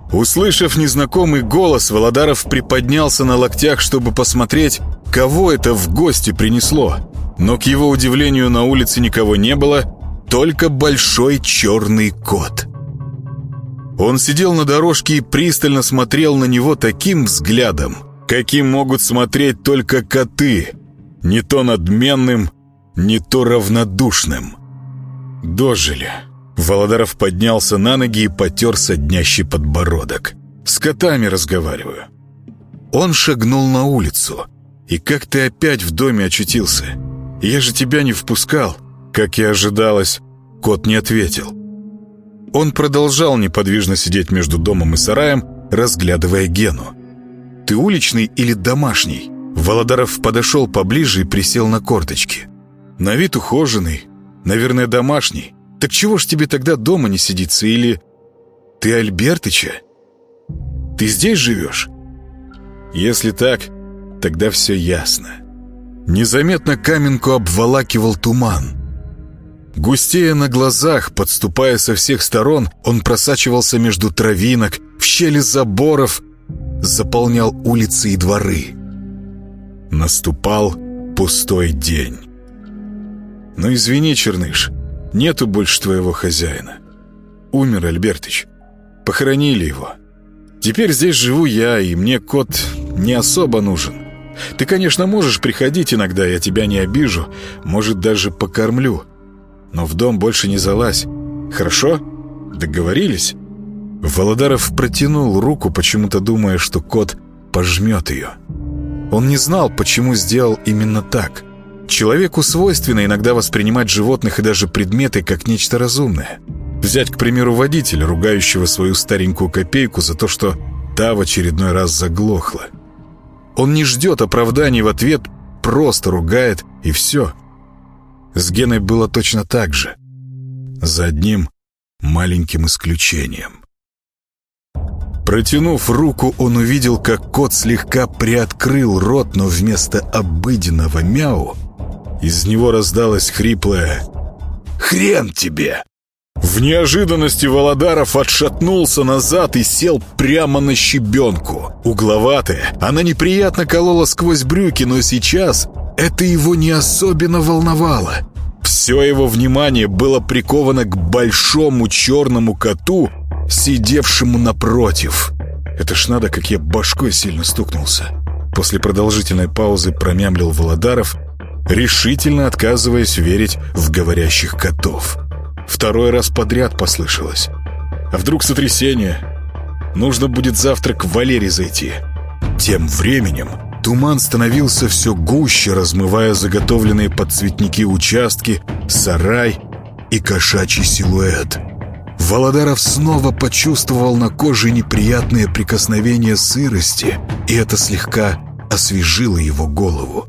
Услышав незнакомый голос, Володаров приподнялся на локтях, чтобы посмотреть, кого это в гости принесло. Но, к его удивлению, на улице никого не было, только большой черный кот. Он сидел на дорожке и пристально смотрел на него таким взглядом, каким могут смотреть только коты, не то надменным, не то равнодушным. Дожили. Володаров поднялся на ноги и потер соднящий подбородок. «С котами разговариваю». Он шагнул на улицу. «И как ты опять в доме очутился? Я же тебя не впускал». Как и ожидалось, кот не ответил. Он продолжал неподвижно сидеть между домом и сараем, разглядывая Гену. «Ты уличный или домашний?» Володаров подошел поближе и присел на корточки. «На вид ухоженный, наверное, домашний. Так чего ж тебе тогда дома не сидится? Или ты Альбертыча? Ты здесь живешь?» Если так, тогда все ясно. Незаметно Каменку обволакивал туман. Густея на глазах, подступая со всех сторон, он просачивался между травинок, в щели заборов, заполнял улицы и дворы. Наступал пустой день. «Ну извини, Черныш, нету больше твоего хозяина. Умер Альбертыч. Похоронили его. Теперь здесь живу я, и мне кот не особо нужен. Ты, конечно, можешь приходить иногда, я тебя не обижу, может, даже покормлю. Но в дом больше не залазь. Хорошо? Договорились?» Володаров протянул руку, почему-то думая, что кот пожмет ее. Он не знал, почему сделал именно так. Человеку свойственно иногда воспринимать животных и даже предметы как нечто разумное. Взять, к примеру, водителя, ругающего свою старенькую копейку за то, что та в очередной раз заглохла. Он не ждет оправданий в ответ, просто ругает, и все. С Геной было точно так же. За одним маленьким исключением. Протянув руку, он увидел, как кот слегка приоткрыл рот, но вместо обыденного мяу из него раздалось хриплое «Хрен тебе!». В неожиданности Володаров отшатнулся назад и сел прямо на щебенку. Угловатая, она неприятно колола сквозь брюки, но сейчас это его не особенно волновало. Все его внимание было приковано к большому черному коту, сидевшему напротив. Это ж надо, как я башкой сильно стукнулся. После продолжительной паузы промямлил Володаров, решительно отказываясь верить в говорящих котов. Второй раз подряд послышалось. А вдруг сотрясение? Нужно будет завтра к Валере зайти. Тем временем туман становился все гуще, размывая заготовленные под цветники участки, сарай и кошачий силуэт. Володаров снова почувствовал на коже неприятное прикосновение сырости, и это слегка освежило его голову.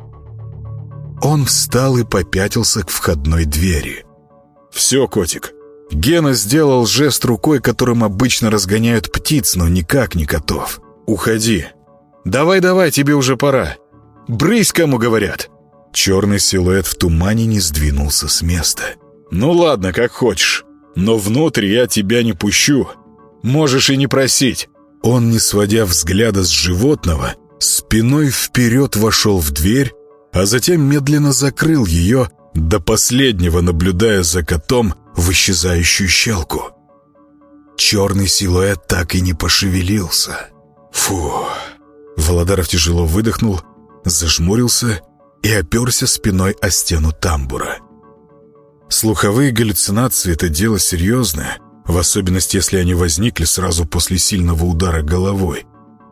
Он встал и попятился к входной двери. «Все, котик». Гена сделал жест рукой, которым обычно разгоняют птиц, но никак не котов. «Уходи. Давай, тебе уже пора. Брысь, кому говорят». Черный силуэт в тумане не сдвинулся с места. «Ну ладно, как хочешь. Но внутрь я тебя не пущу. Можешь и не просить». Он, не сводя взгляда с животного, спиной вперед вошел в дверь, а затем медленно закрыл ее, до последнего наблюдая за котом в исчезающую щелку. Черный силуэт так и не пошевелился. Фу. Володаров тяжело выдохнул, зажмурился и оперся спиной о стену тамбура. Слуховые галлюцинации — это дело серьезное, в особенности, если они возникли сразу после сильного удара головой.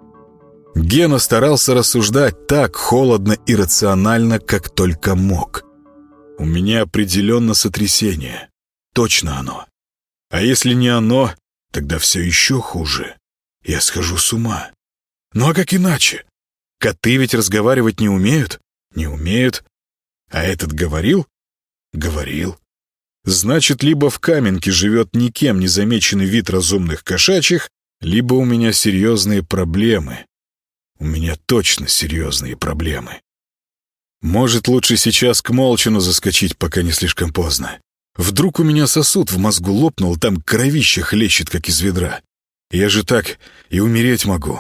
Гена старался рассуждать так холодно и рационально, как только мог. «У меня определенно сотрясение. Точно оно. А если не оно, тогда все еще хуже. Я схожу с ума. Ну а как иначе? Коты ведь разговаривать не умеют? Не умеют. А этот говорил? Говорил. Значит, либо в Каменке живет никем не замеченный вид разумных кошачьих, либо у меня серьезные проблемы. У меня точно серьезные проблемы. Может, лучше сейчас к Молчину заскочить, пока не слишком поздно. Вдруг у меня сосуд в мозгу лопнул, там кровище хлещет, как из ведра. Я же так и умереть могу.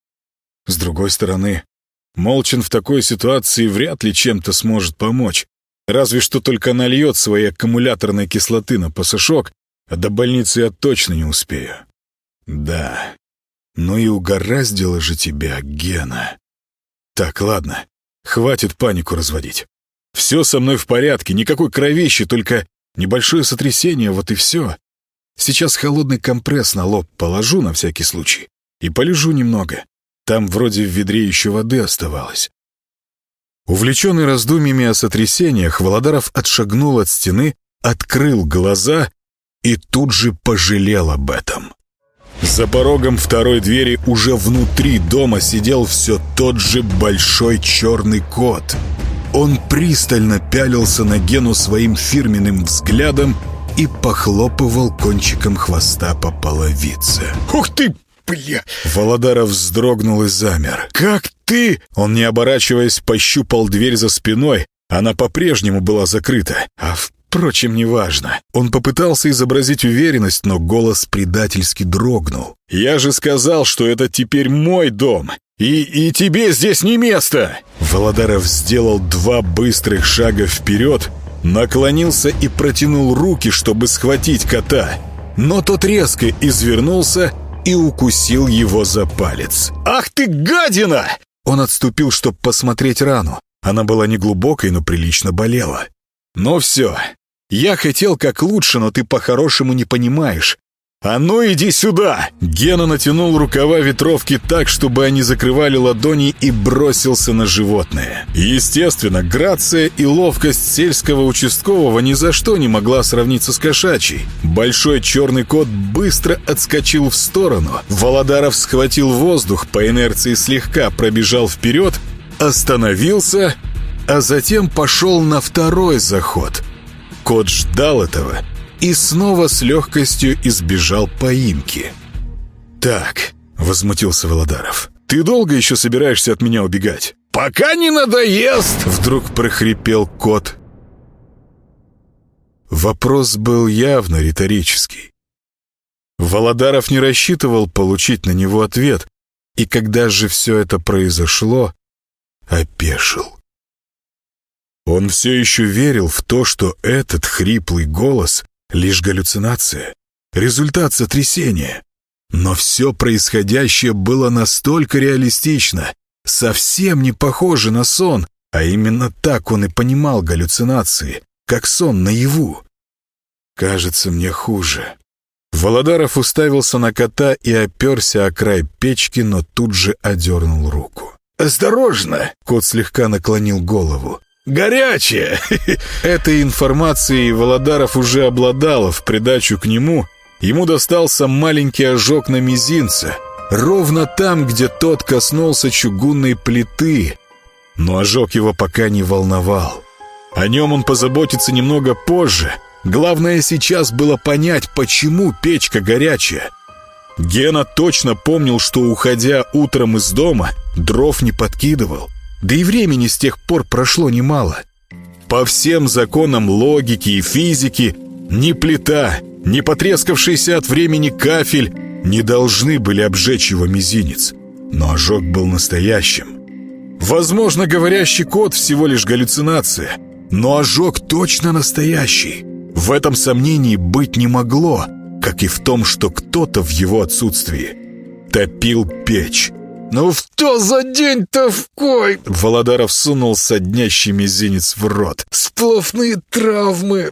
С другой стороны, Молчан в такой ситуации вряд ли чем-то сможет помочь. Разве что только нальет своей аккумуляторной кислоты на пасашок, а до больницы я точно не успею. Да, ну и угораздило же тебя, Гена. Так, ладно, хватит панику разводить. Все со мной в порядке, никакой кровищи, только небольшое сотрясение, вот и все. Сейчас холодный компресс на лоб положу на всякий случай и полежу немного. Там вроде в ведре еще воды оставалось. Увлеченный раздумьями о сотрясениях, Володаров отшагнул от стены, открыл глаза и тут же пожалел об этом. За порогом второй двери уже внутри дома сидел все тот же большой черный кот. Он пристально пялился на Гену своим фирменным взглядом и похлопывал кончиком хвоста по половице. «Ух ты, бля!» Володаров вздрогнул и замер. «Как ты?» Он, не оборачиваясь, пощупал дверь за спиной. Она по-прежнему была закрыта. Впрочем, неважно. Он попытался изобразить уверенность, но голос предательски дрогнул. «Я же сказал, что это теперь мой дом, и тебе здесь не место!» Володаров сделал 2 быстрых шага вперед, наклонился и протянул руки, чтобы схватить кота. Но тот резко извернулся и укусил его за палец. «Ах ты, гадина!» Он отступил, чтобы посмотреть рану. Она была неглубокой, но прилично болела. «Ну все, я хотел как лучше, но ты по-хорошему не понимаешь. А ну иди сюда!» Гена натянул рукава ветровки так, чтобы они закрывали ладони, и бросился на животное. Естественно, грация и ловкость сельского участкового ни за что не могла сравниться с кошачьей. Большой черный кот быстро отскочил в сторону. Володаров схватил воздух, по инерции слегка пробежал вперед, остановился, а затем пошел на второй заход. Кот ждал этого и снова с легкостью избежал поимки. «Так», — возмутился Володаров, — «ты долго еще собираешься от меня убегать?» «Пока не надоест!» — вдруг прохрипел кот. Вопрос был явно риторический. Володаров не рассчитывал получить на него ответ, и когда же все это произошло, опешил. Он все еще верил в то, что этот хриплый голос — лишь галлюцинация, результат сотрясения. Но все происходящее было настолько реалистично, совсем не похоже на сон, а именно так он и понимал галлюцинации, как сон наяву. «Кажется, мне хуже». Володаров уставился на кота и оперся о край печки, но тут же одернул руку. «Осторожно!» — кот слегка наклонил голову. «Горячее!» Этой информацией Володаров уже обладал, в придачу к нему ему достался маленький ожог на мизинце, ровно там, где тот коснулся чугунной плиты. Но ожог его пока не волновал. О нем он позаботится немного позже. Главное сейчас было понять, почему печка горячая. Гена точно помнил, что, уходя утром из дома, дров не подкидывал. Да и времени с тех пор прошло немало. По всем законам логики и физики ни плита, ни потрескавшийся от времени кафель не должны были обжечь его мизинец. Но ожог был настоящим. Возможно, говорящий кот всего лишь галлюцинация, но ожог точно настоящий. В этом сомнений быть не могло, как и в том, что кто-то в его отсутствии топил печь. «Ну что за день такой?» Володаров сунул соднящий мизинец в рот. «Сплошные травмы.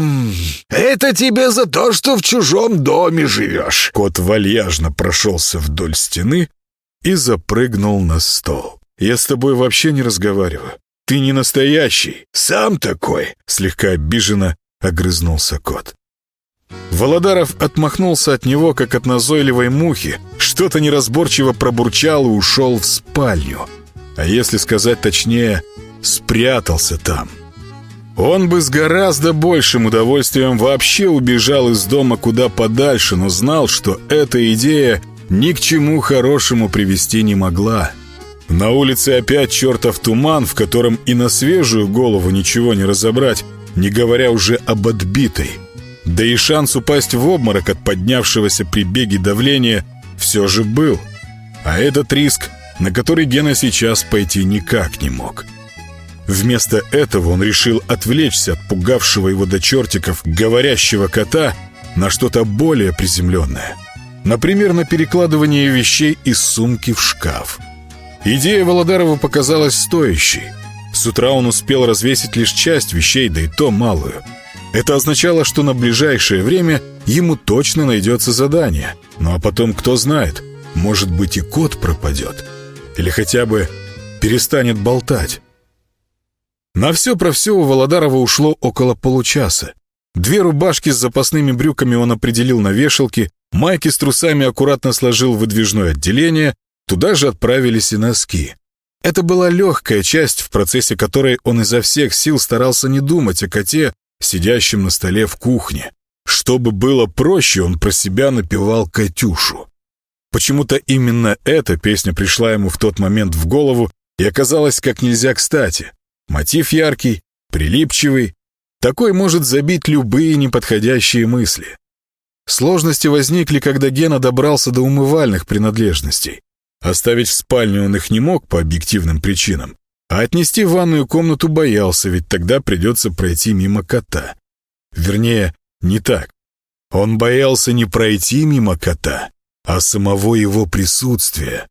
Это тебе за то, что в чужом доме живешь». Кот вальяжно прошелся вдоль стены и запрыгнул на стол. «Я с тобой вообще не разговариваю. Ты не настоящий. Сам такой». Слегка обиженно огрызнулся кот. Володаров отмахнулся от него, как от назойливой мухи, что-то неразборчиво пробурчал и ушел в спальню. А если сказать точнее, спрятался там. Он бы с гораздо большим удовольствием вообще убежал из дома куда подальше, но знал, что эта идея ни к чему хорошему привести не могла. На улице опять чертов туман, в котором и на свежую голову ничего не разобрать, не говоря уже об отбитой. Да и шанс упасть в обморок от поднявшегося при беге давления все же был. А этот риск, на который Гена сейчас пойти никак не мог. Вместо этого он решил отвлечься от пугавшего его до чертиков говорящего кота на что-то более приземленное. Например, на перекладывание вещей из сумки в шкаф. Идея Володарова показалась стоящей. С утра он успел развесить лишь часть вещей, да и то малую. Это означало, что на ближайшее время ему точно найдется задание. Ну а потом, кто знает, может быть и кот пропадет. Или хотя бы перестанет болтать. На все про все у Володарова ушло около получаса. 2 рубашки с запасными брюками он определил на вешалке, майки с трусами аккуратно сложил в выдвижное отделение, туда же отправились и носки. Это была легкая часть, в процессе которой он изо всех сил старался не думать о коте, сидящем на столе в кухне. Чтобы было проще, он про себя напевал «Катюшу». Почему-то именно эта песня пришла ему в тот момент в голову и оказалась как нельзя кстати. Мотив яркий, прилипчивый, такой может забить любые неподходящие мысли. Сложности возникли, когда Гена добрался до умывальных принадлежностей. Оставить в спальне он их не мог по объективным причинам, а отнести в ванную комнату боялся, ведь тогда придется пройти мимо кота. Вернее, не так. Он боялся не пройти мимо кота, а самого его присутствия.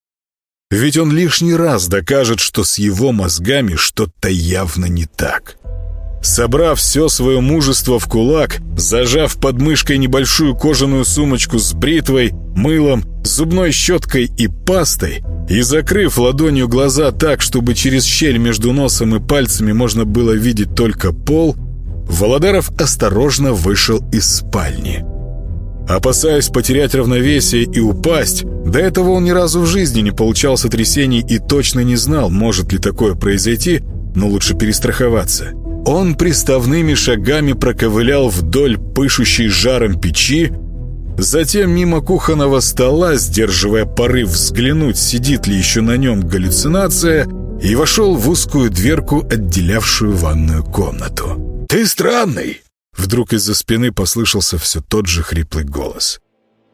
Ведь он лишний раз докажет, что с его мозгами что-то явно не так. Собрав все свое мужество в кулак, зажав под мышкой небольшую кожаную сумочку с бритвой, мылом, зубной щеткой и пастой, и закрыв ладонью глаза так, чтобы через щель между носом и пальцами можно было видеть только пол, Володаров осторожно вышел из спальни. Опасаясь потерять равновесие и упасть, до этого он ни разу в жизни не получал сотрясений и точно не знал, может ли такое произойти, но лучше перестраховаться. Он приставными шагами проковылял вдоль пышущей жаром печи, затем мимо кухонного стола, сдерживая порыв взглянуть, сидит ли еще на нем галлюцинация, и вошел в узкую дверку, отделявшую ванную комнату. «Ты странный!» Вдруг из-за спины послышался все тот же хриплый голос.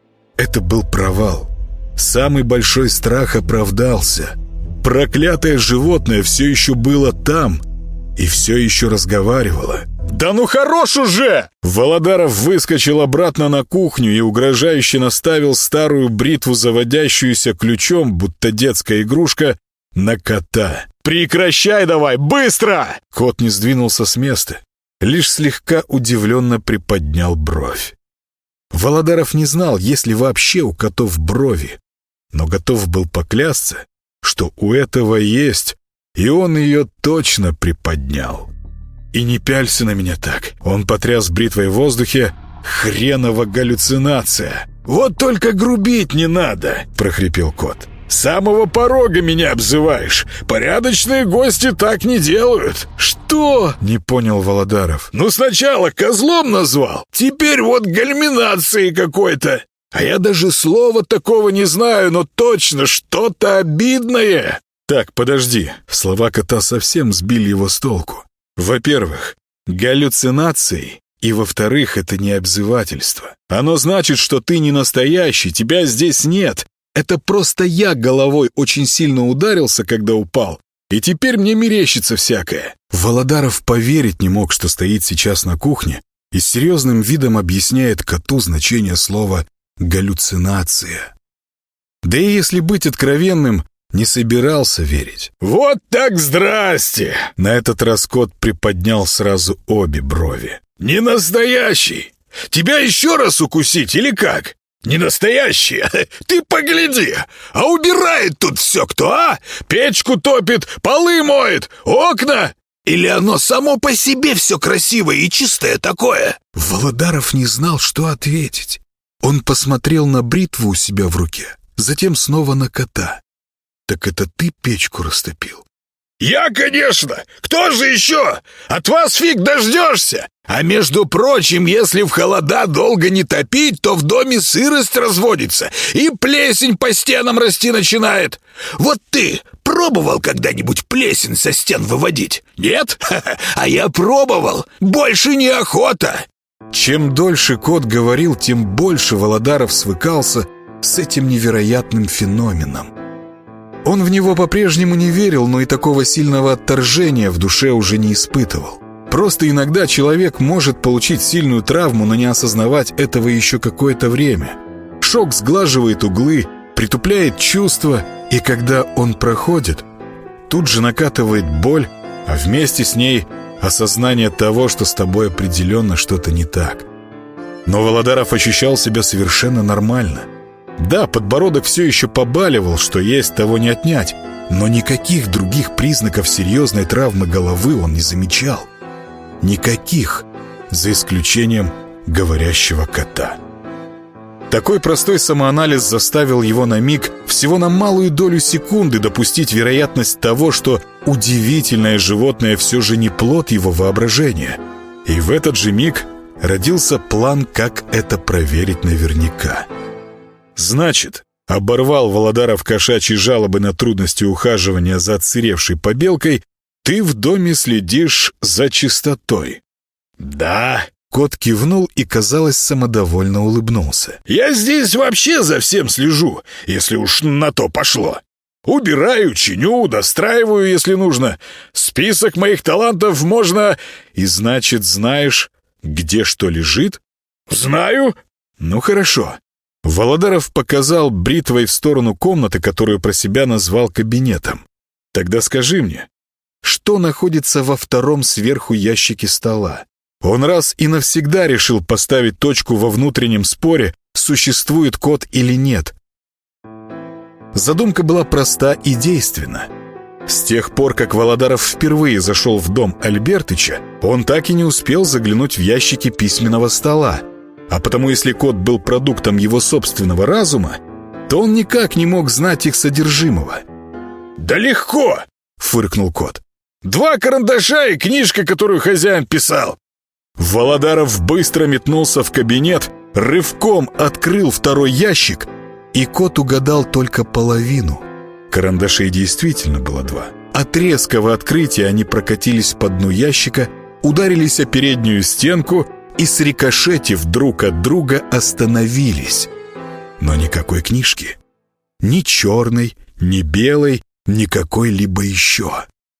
Это был провал. Самый большой страх оправдался. Проклятое животное все еще было там и все еще разговаривало. «Да ну хорош уже!» Володаров выскочил обратно на кухню и угрожающе наставил старую бритву, заводящуюся ключом, будто детская игрушка, на кота. «Прекращай давай, быстро!» Кот не сдвинулся с места, лишь слегка удивленно приподнял бровь. Володаров не знал, есть ли вообще у котов брови, но готов был поклясться, что у этого есть, и он ее точно приподнял. «И не пялься на меня так!» Он потряс бритвой в воздухе. «Хренова галлюцинация!» «Вот только грубить не надо!» — прохрипел кот. «С самого порога меня обзываешь! Порядочные гости так не делают!» «Что?» — не понял Володаров. «Ну сначала козлом назвал, теперь вот гальминацией какой-то! А я даже слова такого не знаю, но точно что-то обидное!» «Так, подожди!» Слова кота совсем сбили его с толку. Во-первых, галлюцинации, и во-вторых, это не обзывательство. Оно значит, что ты не настоящий, тебя здесь нет. Это просто я головой очень сильно ударился, когда упал, и теперь мне мерещится всякое». Володаров поверить не мог, что стоит сейчас на кухне и с серьезным видом объясняет коту значение слова «галлюцинация». Да и если быть откровенным, не собирался верить. «Вот так здрасте!» На этот раз кот приподнял сразу обе брови. «Не настоящий! Тебя еще раз укусить или как? Не настоящий! Ты погляди! А убирает тут все кто, а? Печку топит, полы моет, окна! Или оно само по себе все красивое и чистое такое?» Володаров не знал, что ответить. Он посмотрел на бритву у себя в руке, затем снова на кота. «Так это ты печку растопил?» «Я, конечно! Кто же еще? От вас фиг дождешься! А между прочим, если в холода долго не топить, то в доме сырость разводится и плесень по стенам расти начинает. Вот ты пробовал когда-нибудь плесень со стен выводить? Нет? А я пробовал! Больше неохота!» Чем дольше кот говорил, тем больше Володаров свыкался с этим невероятным феноменом. Он в него по-прежнему не верил, но и такого сильного отторжения в душе уже не испытывал. Просто иногда человек может получить сильную травму, но не осознавать этого еще какое-то время. Шок сглаживает углы, притупляет чувства, и когда он проходит, тут же накатывает боль, а вместе с ней осознание того, что с тобой определенно что-то не так. Но Володаров ощущал себя совершенно нормально. Да, подбородок все еще побаливал, что есть, того не отнять, но никаких других признаков серьезной травмы головы он не замечал. Никаких, за исключением говорящего кота. Такой простой самоанализ заставил его на миг, всего на малую долю секунды, допустить вероятность того, что удивительное животное все же не плод его воображения. И в этот же миг родился план, как это проверить наверняка. Значит, оборвал Володаров кошачьи жалобы на трудности ухаживания за отсыревшей побелкой, ты в доме следишь за чистотой. Да. Кот кивнул и, казалось, самодовольно улыбнулся. «Я здесь вообще за всем слежу, если уж на то пошло. Убираю, чиню, достраиваю, если нужно. Список моих талантов можно... И значит, знаешь, где что лежит?» «Знаю». «Ну, хорошо». Володаров показал бритвой в сторону комнаты, которую про себя назвал кабинетом. «Тогда скажи мне, что находится во втором сверху ящике стола?» Он раз и навсегда решил поставить точку во внутреннем споре, существует кот или нет. Задумка была проста и действенна. С тех пор, как Володаров впервые зашел в дом Альбертыча, он так и не успел заглянуть в ящики письменного стола. А потому, если кот был продуктом его собственного разума, то он никак не мог знать их содержимого. «Да легко!» — фыркнул кот. «2 карандаша и книжка, которую хозяин писал». Володаров быстро метнулся в кабинет, рывком открыл второй ящик, и кот угадал только половину. Карандашей действительно было 2. От резкого открытия они прокатились по дну ящика, ударились о переднюю стенку и, срикошетив друг от друга, остановились. Но никакой книжки. Ни черной, ни белой, ни какой-либо еще.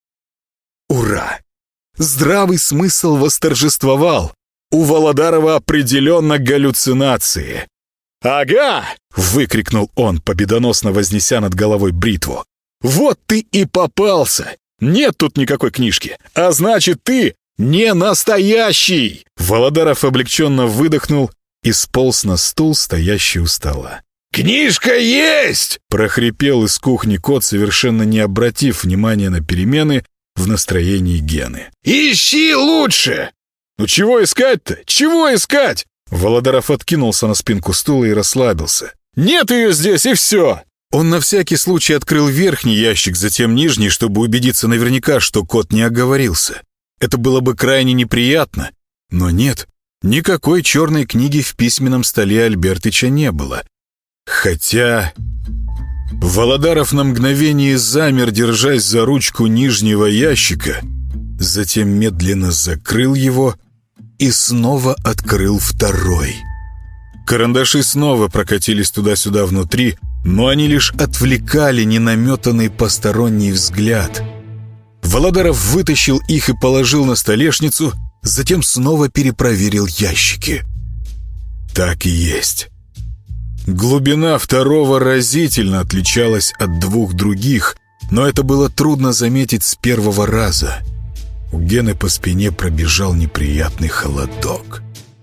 Ура! Здравый смысл восторжествовал. У Володарова определенно галлюцинации. «Ага!» — выкрикнул он, победоносно вознеся над головой бритву. «Вот ты и попался! Нет тут никакой книжки, а значит, ты не настоящий!» Володаров облегченно выдохнул и сполз на стул, стоящий у стола. «Книжка есть!» — прохрипел из кухни кот, совершенно не обратив внимания на перемены в настроении Гены. «Ищи лучше!» «Ну чего искать-то? Чего искать?» Володаров откинулся на спинку стула и расслабился. «Нет ее здесь, и все!» Он на всякий случай открыл верхний ящик, затем нижний, чтобы убедиться наверняка, что кот не оговорился. Это было бы крайне неприятно, но нет, никакой черной книги в письменном столе Альбертыча не было. Хотя... Володаров на мгновение замер, держась за ручку нижнего ящика, затем медленно закрыл его и снова открыл второй. Карандаши снова прокатились туда-сюда внутри, но они лишь отвлекали ненаметанный посторонний взгляд. Володаров вытащил их и положил на столешницу, затем снова перепроверил ящики. Так и есть. Глубина второго разительно отличалась от 2 других, но это было трудно заметить с первого раза. У Гены по спине пробежал неприятный холодок.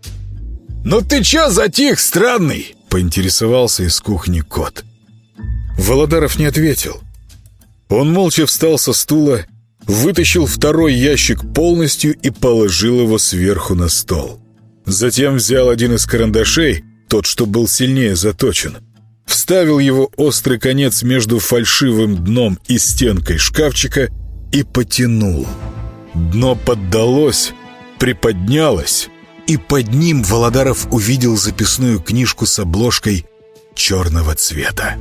«Ну ты чё затих, странный?» — поинтересовался из кухни кот. Володаров не ответил. Он молча встал со стула, вытащил второй ящик полностью и положил его сверху на стол. Затем взял один из карандашей, тот, что был сильнее заточен, вставил его острый конец между фальшивым дном и стенкой шкафчика и потянул. Дно поддалось, приподнялось, и под ним Володаров увидел записную книжку с обложкой черного цвета.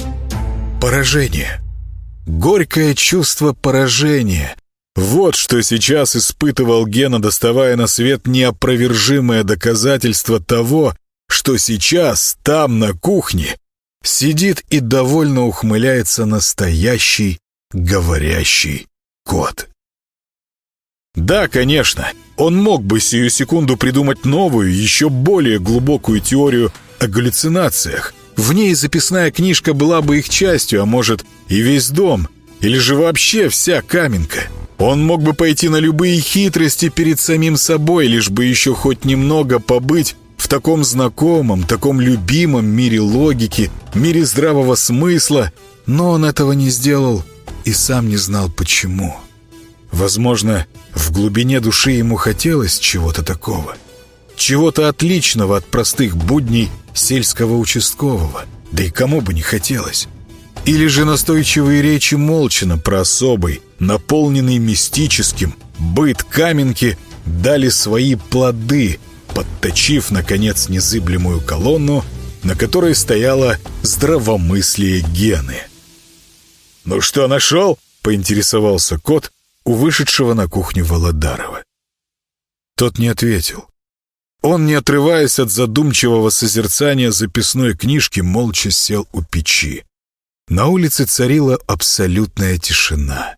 Поражение. Горькое чувство поражения. Вот что сейчас испытывал Гена, доставая на свет неопровержимое доказательство того, что сейчас там, на кухне, сидит и довольно ухмыляется настоящий говорящий кот. Да, конечно, он мог бы сию секунду придумать новую, еще более глубокую теорию о галлюцинациях. В ней записная книжка была бы их частью, а может и весь дом, или же вообще вся Каменка. Он мог бы пойти на любые хитрости перед самим собой, лишь бы еще хоть немного побыть в таком знакомом, таком любимом мире логики, мире здравого смысла, но он этого не сделал и сам не знал почему. Возможно, в глубине души ему хотелось чего-то такого, чего-то отличного от простых будней сельского участкового, да и кому бы не хотелось. Или же настойчивые речи Молчина про особый, наполненный мистическим, быт Каменки дали свои плоды, подточив, наконец, незыблемую колонну, на которой стояло здравомыслие Гены. «Ну что, нашел?» — поинтересовался кот у вышедшего на кухню Володарова. Тот не ответил. Он, не отрываясь от задумчивого созерцания записной книжки, молча сел у печи. На улице царила абсолютная тишина.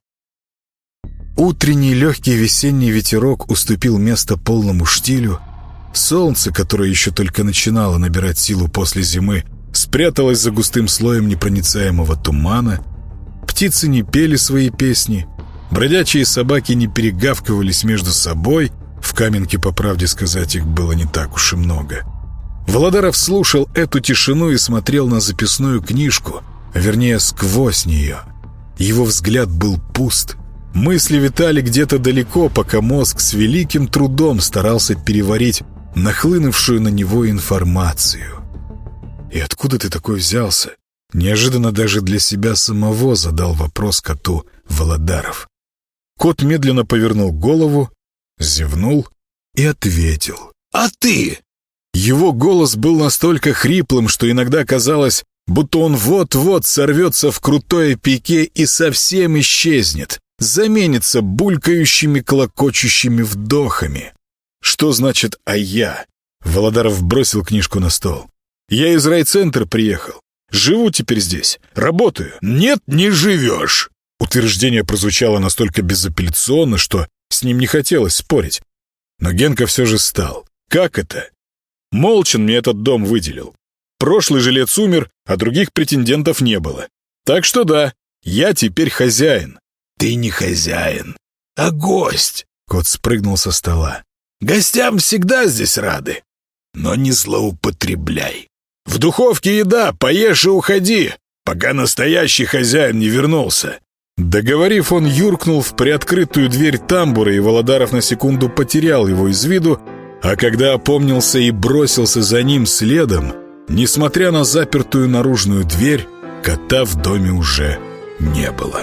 Утренний легкий весенний ветерок уступил место полному штилю. Солнце, которое еще только начинало набирать силу после зимы, спряталось за густым слоем непроницаемого тумана. Птицы не пели свои песни, бродячие собаки не перегавкивались между собой. В Каменке, по правде сказать, их было не так уж и много. Володаров слушал эту тишину и смотрел на записную книжку, вернее, сквозь нее. Его взгляд был пуст. Мысли витали где-то далеко, пока мозг с великим трудом старался переварить нахлынувшую на него информацию. «И откуда ты такой взялся?» Неожиданно даже для себя самого задал вопрос коту Володаров. Кот медленно повернул голову, зевнул и ответил. «А ты?» Его голос был настолько хриплым, что иногда казалось, будто он вот-вот сорвется в крутое пике и совсем исчезнет, заменится булькающими, клокочущими вдохами. «Что значит «а я»?» Володаров бросил книжку на стол. «Я из райцентра приехал. Живу теперь здесь. Работаю». «Нет, не живешь!» Утверждение прозвучало настолько безапелляционно, что с ним не хотелось спорить. Но Генка все же стал. «Как это?» «Молчин мне этот дом выделил. Прошлый жилец умер, а других претендентов не было. Так что да, я теперь хозяин». «Ты не хозяин, а гость!» Кот спрыгнул со стола. «Гостям всегда здесь рады, но не злоупотребляй. В духовке еда, поешь и уходи, пока настоящий хозяин не вернулся». Договорив, он юркнул в приоткрытую дверь тамбура, и Володаров на секунду потерял его из виду, а когда опомнился и бросился за ним следом, несмотря на запертую наружную дверь, кота в доме уже не было.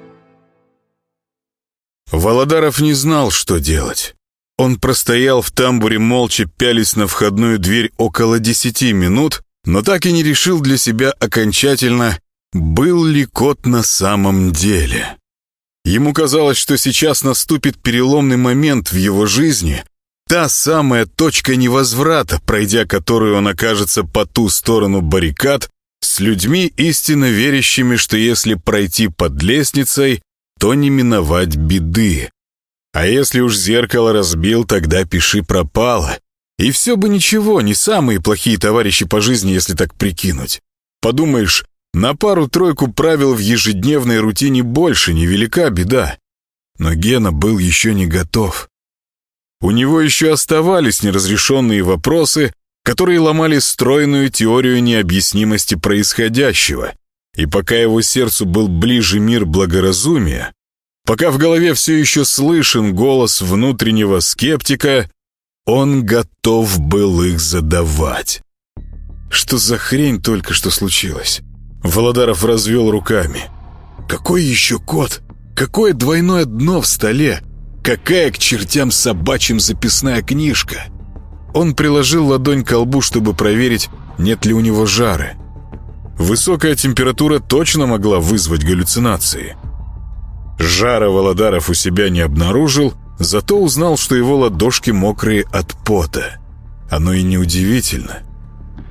Володаров не знал, что делать. Он простоял в тамбуре, молча пялясь на входную дверь около 10 минут, но так и не решил для себя окончательно, был ли кот на самом деле. Ему казалось, что сейчас наступит переломный момент в его жизни, та самая точка невозврата, пройдя которую он окажется по ту сторону баррикад, с людьми, истинно верящими, что если пройти под лестницей, то не миновать беды. А если уж зеркало разбил, тогда пиши пропало. И все бы ничего, не самые плохие товарищи по жизни, если так прикинуть. Подумаешь, на пару-тройку правил в ежедневной рутине больше, невелика беда. Но Гена был еще не готов. У него еще оставались неразрешенные вопросы, которые ломали стройную теорию необъяснимости происходящего. И пока его сердцу был ближе мир благоразумия, пока в голове все еще слышен голос внутреннего скептика, он готов был их задавать. Что за хрень только что случилось? Володаров развел руками. Какой еще кот? Какое двойное дно в столе? Какая к чертям собачьим записная книжка? Он приложил ладонь к лбу, чтобы проверить, нет ли у него жары. Высокая температура точно могла вызвать галлюцинации. Жара Володаров у себя не обнаружил, зато узнал, что его ладошки мокрые от пота. Оно и неудивительно.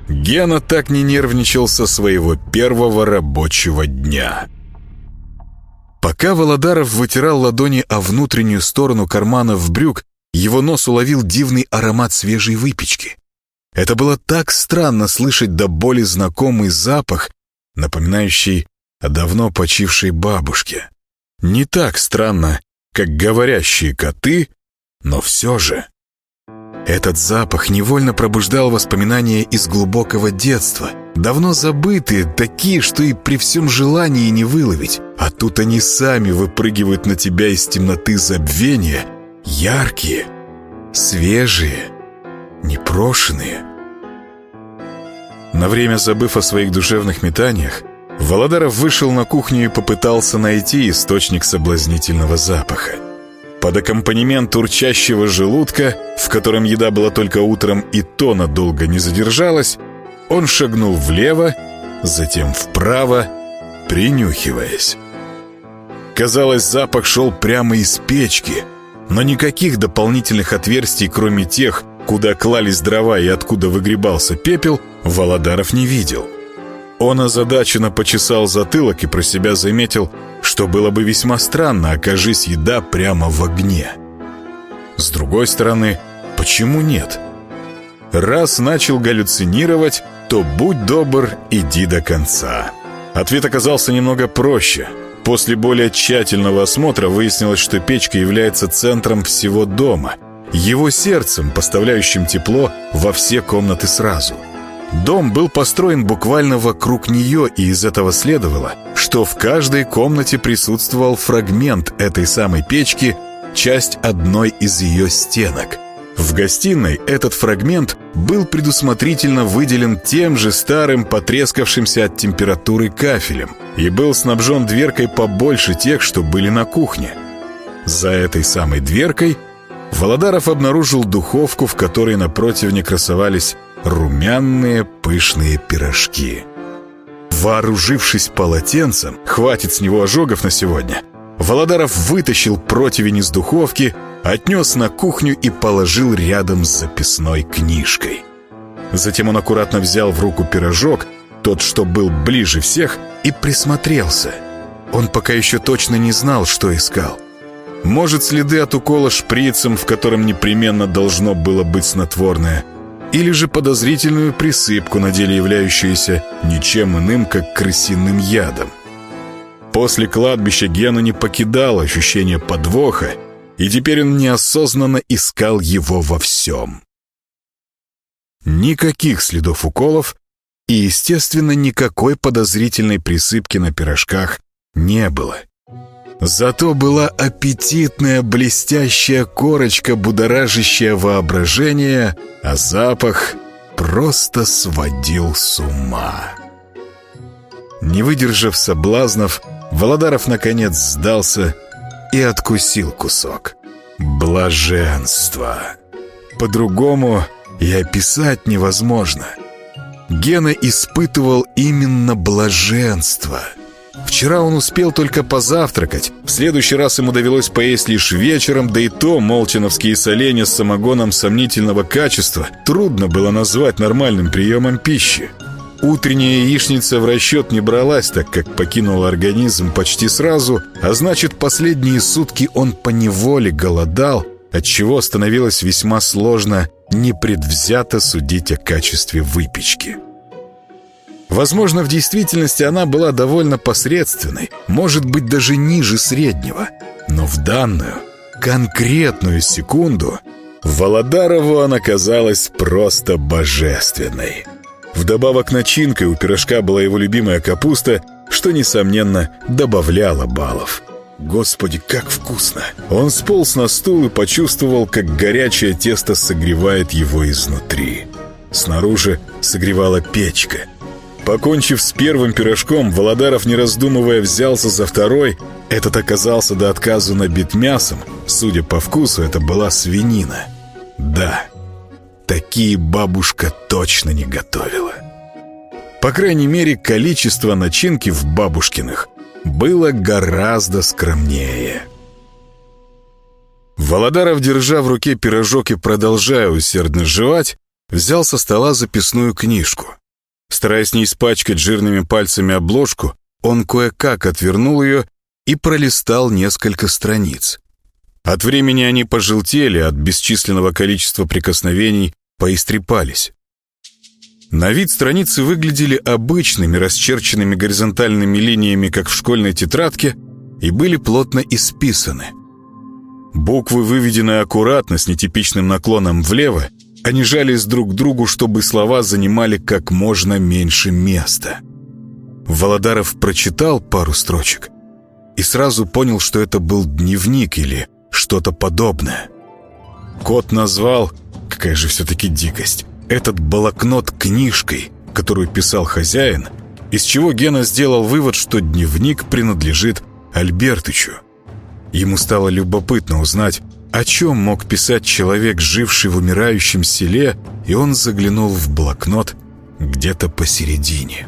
Гена так не нервничал со своего первого рабочего дня. Пока Володаров вытирал ладони о внутреннюю сторону карманов брюк, его нос уловил дивный аромат свежей выпечки. Это было так странно слышать до боли знакомый запах, напоминающий о давно почившей бабушке. Не так странно, как говорящие коты, но все же. Этот запах невольно пробуждал воспоминания из глубокого детства, давно забытые, такие, что и при всем желании не выловить. А тут они сами выпрыгивают на тебя из темноты забвения, яркие, свежие, непрошенные. На время забыв о своих душевных метаниях, Володаров вышел на кухню и попытался найти источник соблазнительного запаха. Под аккомпанемент урчащего желудка, в котором еда была только утром и то надолго не задержалась, он шагнул влево, затем вправо, принюхиваясь. Казалось, запах шел прямо из печки, но никаких дополнительных отверстий, кроме тех, куда клались дрова и откуда выгребался пепел, Володаров не видел. Он озадаченно почесал затылок и про себя заметил, что было бы весьма странно, окажись еда прямо в огне. С другой стороны, почему нет? Раз начал галлюцинировать, то будь добр, иди до конца. Ответ оказался немного проще. После более тщательного осмотра выяснилось, что печка является центром всего дома, его сердцем, поставляющим тепло во все комнаты сразу. Дом был построен буквально вокруг нее, и из этого следовало, что в каждой комнате присутствовал фрагмент этой самой печки, часть одной из ее стенок. В гостиной этот фрагмент был предусмотрительно выделен тем же старым, потрескавшимся от температуры кафелем и был снабжен дверкой побольше тех, что были на кухне. За этой самой дверкой Володаров обнаружил духовку, в которой на противне красовались румяные пышные пирожки. Вооружившись полотенцем, хватит с него ожогов на сегодня, Володаров вытащил противень из духовки, отнес на кухню и положил рядом с записной книжкой. Затем он аккуратно взял в руку пирожок, тот, что был ближе всех, и присмотрелся. Он пока еще точно не знал, что искал. Может, следы от укола шприцем, в котором непременно должно было быть снотворное, или же подозрительную присыпку, на деле являющуюся ничем иным, как крысиным ядом. После кладбища Гену не покидало ощущение подвоха, и теперь он неосознанно искал его во всем. Никаких следов уколов и, естественно, никакой подозрительной присыпки на пирожках не было. Зато была аппетитная блестящая корочка, будоражащая воображение, а запах просто сводил с ума. Не выдержав соблазнов, Володаров наконец сдался и откусил кусок. Блаженство! По-другому и описать невозможно. Гена испытывал именно блаженство. Вчера он успел только позавтракать. В следующий раз ему довелось поесть лишь вечером, да и то молчановские соленья с самогоном сомнительного качества трудно было назвать нормальным приемом пищи. Утренняя яичница в расчет не бралась, так как покинула организм почти сразу, а значит, последние сутки он поневоле голодал, отчего становилось весьма сложно непредвзято судить о качестве выпечки. Возможно, в действительности она была довольно посредственной, может быть, даже ниже среднего. Но в данную, конкретную секунду Володарову она казалась просто божественной. Вдобавок начинкой у пирожка была его любимая капуста, что, несомненно, добавляло баллов. Господи, как вкусно! Он сполз на стул и почувствовал, как горячее тесто согревает его изнутри. Снаружи согревала печка. Покончив с первым пирожком, Володаров, не раздумывая, взялся за второй. Этот оказался до отказа набит мясом. Судя по вкусу, это была свинина. Да, такие бабушка точно не готовила. По крайней мере, количество начинки в бабушкиных было гораздо скромнее. Володаров, держа в руке пирожок и продолжая усердно жевать, взял со стола записную книжку. Стараясь не испачкать жирными пальцами обложку, он кое-как отвернул ее и пролистал несколько страниц. От времени они пожелтели, от бесчисленного количества прикосновений поистрепались. На вид страницы выглядели обычными, расчерченными горизонтальными линиями, как в школьной тетрадке, и были плотно исписаны. Буквы выведены аккуратно, с нетипичным наклоном влево, они жались друг к другу, чтобы слова занимали как можно меньше места. Володаров прочитал пару строчек и сразу понял, что это был дневник или что-то подобное. Кот назвал, какая же все-таки дикость, этот блокнот книжкой, которую писал хозяин, из чего Гена сделал вывод, что дневник принадлежит Альбертычу. Ему стало любопытно узнать, о чем мог писать человек, живший в умирающем селе, и он заглянул в блокнот где-то посередине.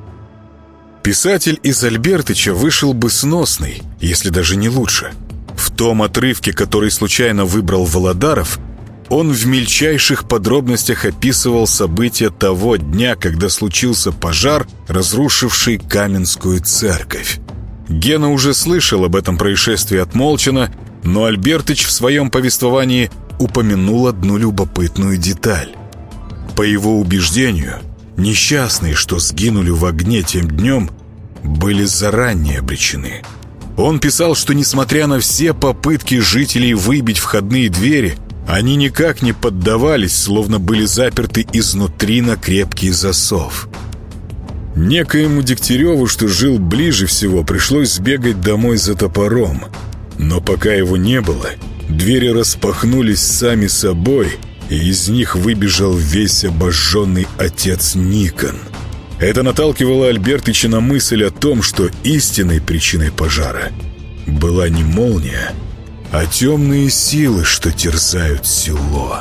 Писатель из Альбертыча вышел бы сносный, если даже не лучше. В том отрывке, который случайно выбрал Володаров, он в мельчайших подробностях описывал события того дня, когда случился пожар, разрушивший Каменскую церковь. Гена уже слышал об этом происшествии от Молчина, но Альбертыч в своем повествовании упомянул одну любопытную деталь. По его убеждению, несчастные, что сгинули в огне тем днем, были заранее обречены. Он писал, что несмотря на все попытки жителей выбить входные двери, они никак не поддавались, словно были заперты изнутри на крепкий засов. Некоему Дегтяреву, что жил ближе всего, пришлось сбегать домой за топором. Но пока его не было, двери распахнулись сами собой, и из них выбежал весь обожженный отец Никон. Это наталкивало Альбертыча на мысль о том, что истинной причиной пожара была не молния, а темные силы, что терзают село.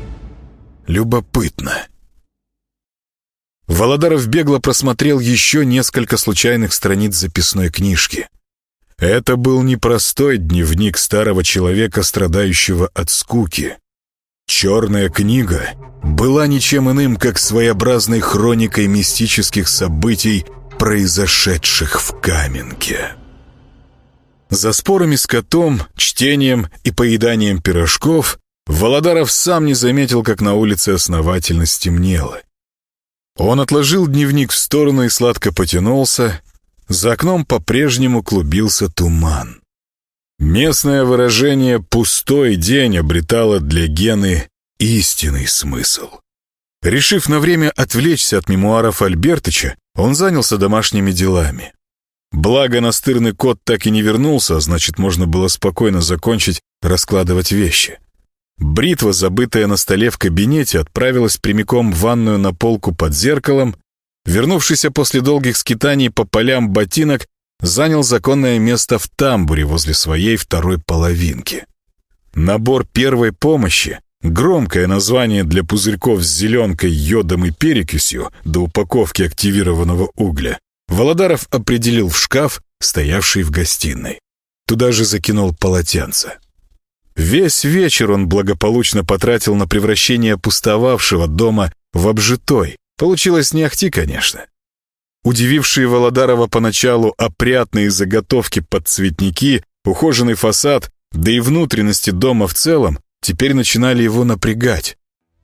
Любопытно. Володаров бегло просмотрел еще несколько случайных страниц записной книжки. Это был непростой дневник старого человека, страдающего от скуки. «Черная книга» была ничем иным, как своеобразной хроникой мистических событий, произошедших в Каменке. За спорами с котом, чтением и поеданием пирожков Володаров сам не заметил, как на улице основательно стемнело. Он отложил дневник в сторону и сладко потянулся. За окном по-прежнему клубился туман. Местное выражение «пустой день» обретало для Гены истинный смысл. Решив на время отвлечься от мемуаров Альбертыча, он занялся домашними делами. Благо, настырный кот так и не вернулся, а значит, можно было спокойно закончить раскладывать вещи. Бритва, забытая на столе в кабинете, отправилась прямиком в ванную на полку под зеркалом. Вернувшийся после долгих скитаний по полям ботинок занял законное место в тамбуре возле своей второй половинки. Набор первой помощи, громкое название для пузырьков с зеленкой, йодом и перекисью до упаковки активированного угля, Володаров определил в шкаф, стоявший в гостиной. Туда же закинул полотенце. Весь вечер он благополучно потратил на превращение пустовавшего дома в обжитой. Получилось не ахти, конечно. Удивившие Володарова поначалу опрятные заготовки под цветники, ухоженный фасад, да и внутренности дома в целом, теперь начинали его напрягать.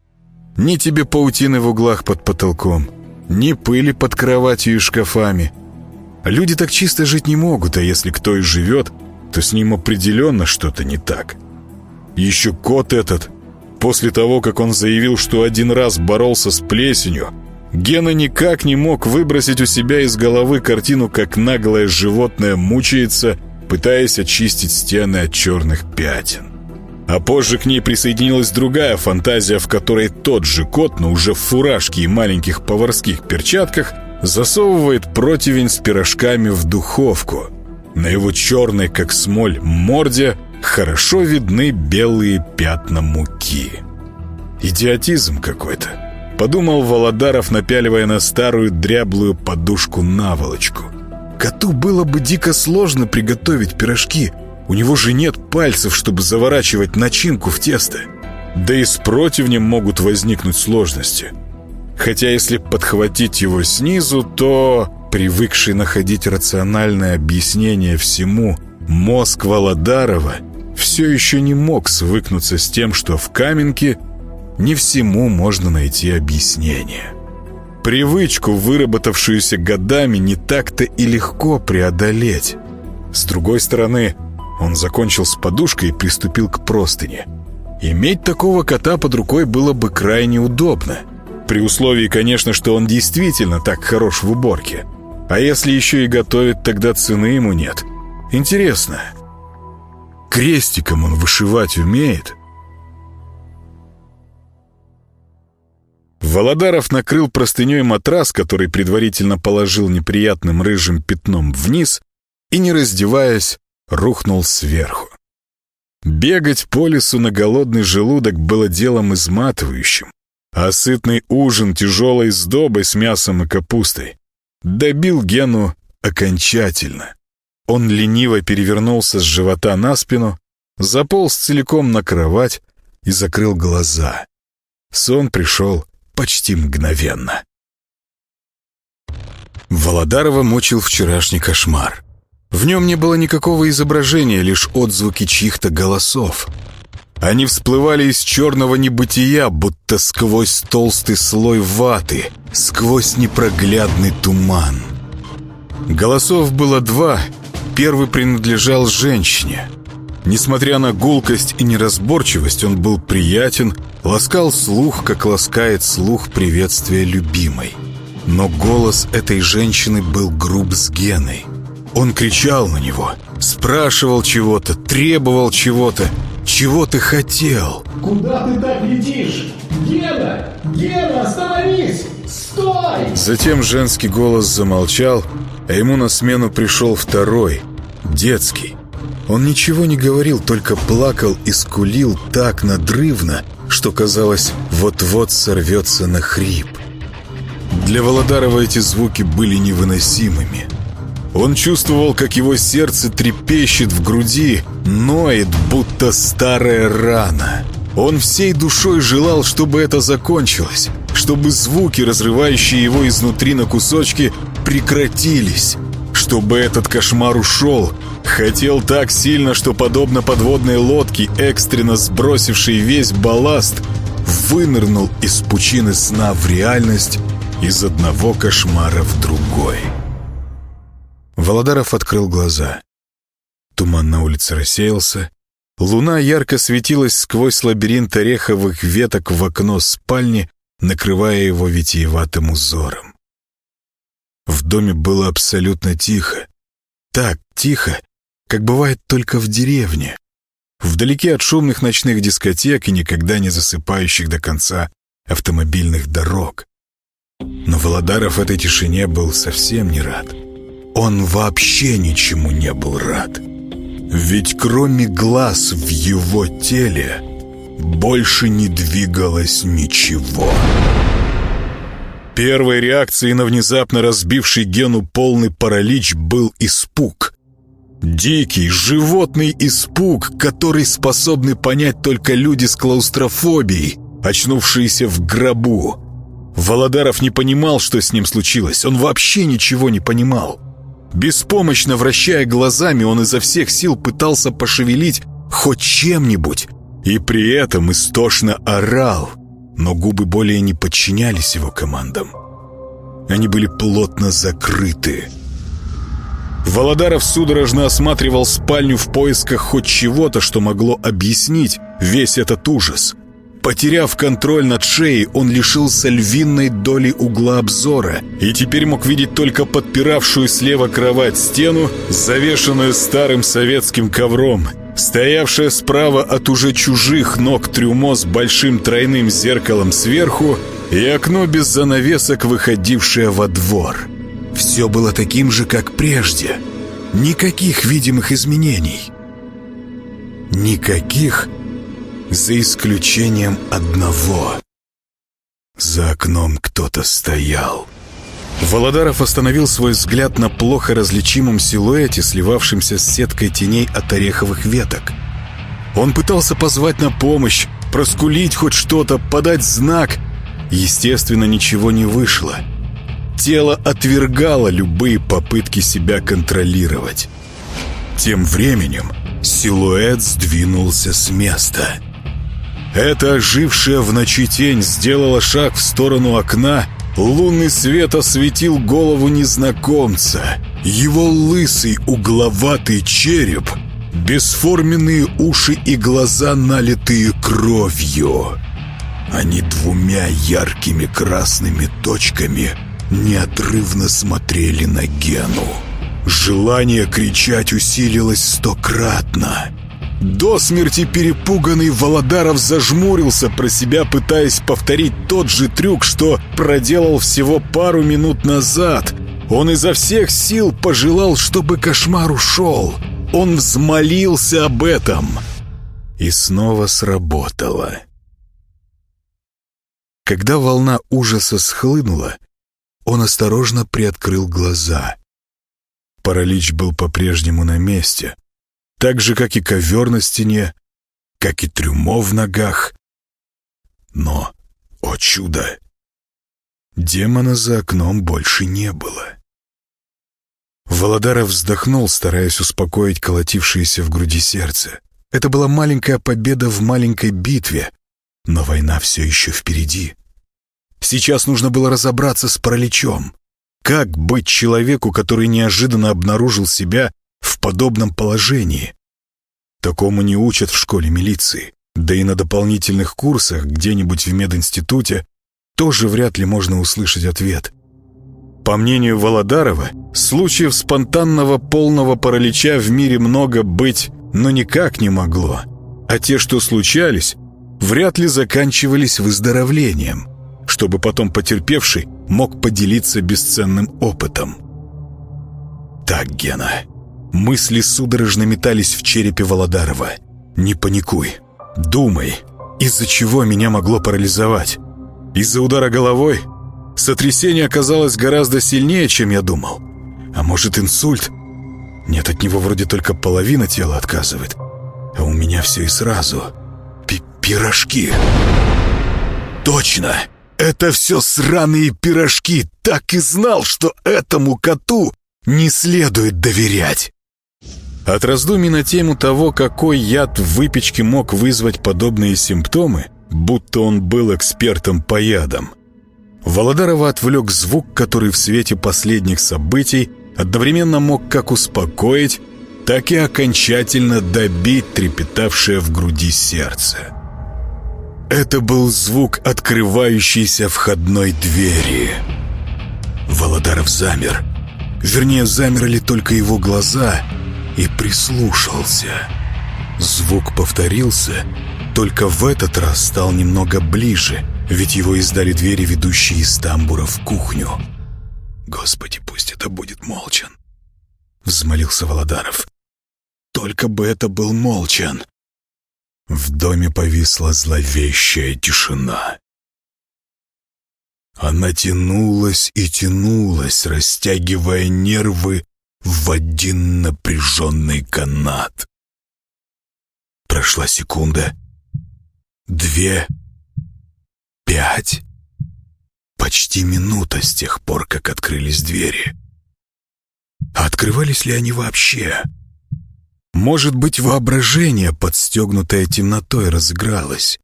Ни тебе паутины в углах под потолком, ни пыли под кроватью и шкафами. Люди так чисто жить не могут, а если кто и живет, то с ним определенно что-то не так. Еще кот этот, после того, как он заявил, что один раз боролся с плесенью, Гена никак не мог выбросить у себя из головы картину, как наглое животное мучается, пытаясь очистить стены от черных пятен. А позже к ней присоединилась другая фантазия, в которой тот же кот, но уже в фуражке и маленьких поварских перчатках, засовывает противень с пирожками в духовку. На его черной, как смоль, морде хорошо видны белые пятна муки. Идиотизм какой-то, подумал Володаров, напяливая на старую дряблую подушку наволочку. Коту было бы дико сложно приготовить пирожки. У него же нет пальцев, чтобы заворачивать начинку в тесто. Да и с противнем могут возникнуть сложности. Хотя если подхватить его снизу, то, привыкший находить рациональное объяснение всему, мозг Володарова все еще не мог свыкнуться с тем, что в Каменке не всему можно найти объяснение. Привычку, выработавшуюся годами, не так-то и легко преодолеть. С другой стороны, он закончил с подушкой и приступил к простыне. Иметь такого кота под рукой было бы крайне удобно. При условии, конечно, что он действительно так хорош в уборке. А если еще и готовит, тогда цены ему нет. Интересно, крестиком он вышивать умеет? Володаров накрыл простыней матрас, который предварительно положил неприятным рыжим пятном вниз, и, не раздеваясь, рухнул сверху. Бегать по лесу на голодный желудок было делом изматывающим, а сытный ужин тяжелой сдобой с мясом и капустой добил Гену окончательно. Он лениво перевернулся с живота на спину, заполз целиком на кровать и закрыл глаза. Сон пришел почти мгновенно. Володарова мучил вчерашний кошмар. В нем не было никакого изображения, лишь отзвуки чьих-то голосов. Они всплывали из черного небытия, будто сквозь толстый слой ваты, сквозь непроглядный туман. Голосов было два. Первый принадлежал женщине. Несмотря на гулкость и неразборчивость, он был приятен, ласкал слух, как ласкает слух приветствие любимой. Но голос этой женщины был груб с Геной. Он кричал на него, спрашивал чего-то, требовал чего-то. Чего ты хотел? Куда ты так летишь? Гена! Гена, остановись! Стой! Затем женский голос замолчал, а ему на смену пришел второй, детский. Он ничего не говорил, только плакал и скулил так надрывно, что казалось, вот-вот сорвется на хрип. Для Володарова эти звуки были невыносимыми. Он чувствовал, как его сердце трепещет в груди, ноет, будто старая рана. Он всей душой желал, чтобы это закончилось, чтобы звуки, разрывающие его изнутри на кусочки, прекратились, чтобы этот кошмар ушел. Хотел так сильно, что, подобно подводной лодке, экстренно сбросившей весь балласт, вынырнул из пучины сна в реальность, из одного кошмара в другой. Володаров открыл глаза. Туман на улице рассеялся. Луна ярко светилась сквозь лабиринт ореховых веток в окно спальни, накрывая его витиеватым узором. В доме было абсолютно тихо. Так тихо, как бывает только в деревне. Вдалеке от шумных ночных дискотек и никогда не засыпающих до конца автомобильных дорог. Но Володаров этой тишине был совсем не рад. Он вообще ничему не был рад. Ведь кроме глаз в его теле больше не двигалось ничего. Первой реакцией на внезапно разбивший Гену полный паралич был испуг. Дикий, животный испуг, который способны понять только люди с клаустрофобией, очнувшиеся в гробу. Володаров не понимал, что с ним случилось. Он вообще ничего не понимал. Беспомощно вращая глазами, он изо всех сил пытался пошевелить хоть чем-нибудь, и при этом истошно орал, но губы более не подчинялись его командам. Они были плотно закрыты. Володаров судорожно осматривал спальню в поисках хоть чего-то, что могло объяснить весь этот ужас. Потеряв контроль над шеей, он лишился львиной доли угла обзора и теперь мог видеть только подпиравшую слева кровать стену, завешенную старым советским ковром, стоявшее справа от уже чужих ног трюмо с большим тройным зеркалом сверху и окно без занавесок, выходившее во двор. Все было таким же, как прежде. Никаких видимых изменений. Никаких, за исключением одного. За окном кто-то стоял. Володаров остановил свой взгляд на плохо различимом силуэте, сливавшемся с сеткой теней от ореховых веток. Он пытался позвать на помощь, проскулить хоть что-то, подать знак. Естественно, ничего не вышло. Тело отвергало любые попытки себя контролировать. Тем временем силуэт сдвинулся с места. Эта ожившая в ночи тень сделала шаг в сторону окна. Лунный свет осветил голову незнакомца. Его лысый угловатый череп, бесформенные уши и глаза, налитые кровью. Они двумя яркими красными точками неотрывно смотрели на Гену. Желание кричать усилилось 100-кратно. До смерти перепуганный Володаров зажмурился про себя, пытаясь повторить тот же трюк, что проделал всего пару минут назад. Он изо всех сил пожелал, чтобы кошмар ушел. Он взмолился об этом. И снова сработало. Когда волна ужаса схлынула, он осторожно приоткрыл глаза. Паралич был по-прежнему на месте, так же, как и ковер на стене, как и трюмо в ногах. Но, о чудо, демона за окном больше не было. Володаров вздохнул, стараясь успокоить колотившееся в груди сердце. Это была маленькая победа в маленькой битве, но война все еще впереди. Сейчас нужно было разобраться с параличом. Как быть человеку, который неожиданно обнаружил себя в подобном положении? Такому не учат в школе милиции. Да и на дополнительных курсах где-нибудь в мединституте тоже вряд ли можно услышать ответ. По мнению Володарова, случаев спонтанного полного паралича в мире много быть, но никак не могло. А те, что случались, вряд ли заканчивались выздоровлением, чтобы потом потерпевший мог поделиться бесценным опытом. Так, Гена, мысли судорожно метались в черепе Володарова. Не паникуй, думай, из-за чего меня могло парализовать? Из-за удара головой? Сотрясение оказалось гораздо сильнее, чем я думал. А может, инсульт? Нет, от него вроде только половина тела отказывает. А у меня все и сразу. Пирожки. Точно! Это все сраные пирожки. Так и знал, что этому коту не следует доверять. От раздумий на тему того, какой яд в выпечке мог вызвать подобные симптомы, будто он был экспертом по ядам, Володарова отвлек звук, который в свете последних событий одновременно мог как успокоить, так и окончательно добить трепетавшее в груди сердце. Это был звук открывающейся входной двери. Володаров замер. Вернее, замерли только его глаза, и прислушался. Звук повторился, только в этот раз стал немного ближе, ведь его издали двери, ведущие из тамбура в кухню. «Господи, пусть это будет Молчан», — взмолился Володаров. «Только бы это был Молчан». В доме повисла зловещая тишина. Она тянулась и тянулась, растягивая нервы в один напряженный канат. Прошла секунда, 2, 5, почти минута с тех пор, как открылись двери. А открывались ли они вообще? Может быть, воображение, подстегнутое темнотой, разыгралось?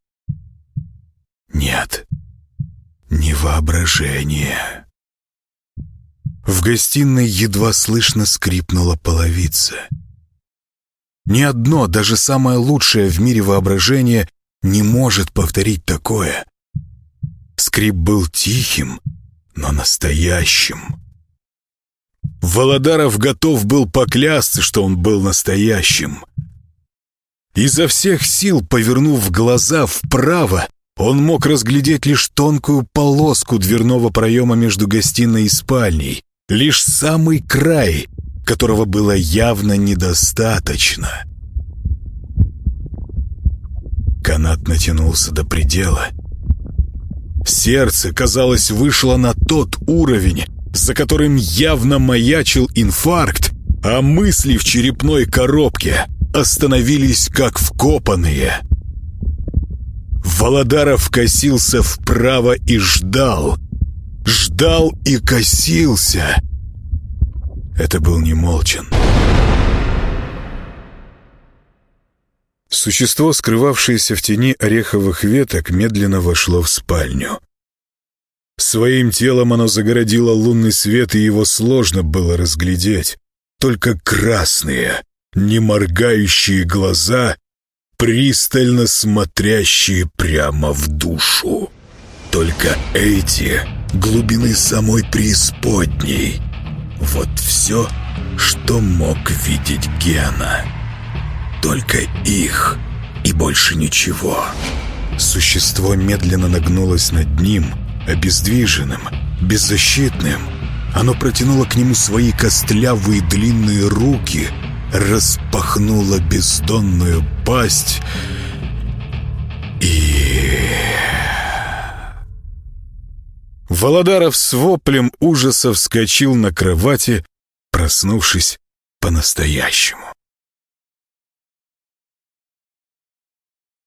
Нет, не воображение. В гостиной едва слышно скрипнула половица. Ни одно, даже самое лучшее в мире воображение не может повторить такое. Скрип был тихим, но настоящим. Володаров готов был поклясться, что он был настоящим. Изо всех сил, повернув глаза вправо, он мог разглядеть лишь тонкую полоску дверного проема между гостиной и спальней, лишь самый край, которого было явно недостаточно. Канат натянулся до предела. Сердце, казалось, вышло на тот уровень, за которым явно маячил инфаркт, а мысли в черепной коробке остановились как вкопанные. Володаров косился вправо и ждал. Ждал и косился. Это был не Молчан. Существо, скрывавшееся в тени ореховых веток, медленно вошло в спальню. Своим телом оно загородило лунный свет, и его сложно было разглядеть. Только красные, не моргающие глаза, пристально смотрящие прямо в душу. Только эти глубины самой преисподней. Вот все, что мог видеть Гена. Только их и больше ничего. Существо медленно нагнулось над ним, обездвиженным, беззащитным. Оно протянуло к нему свои костлявые длинные руки, распахнуло бездонную пасть и... Володаров с воплем ужаса вскочил на кровати, проснувшись по-настоящему.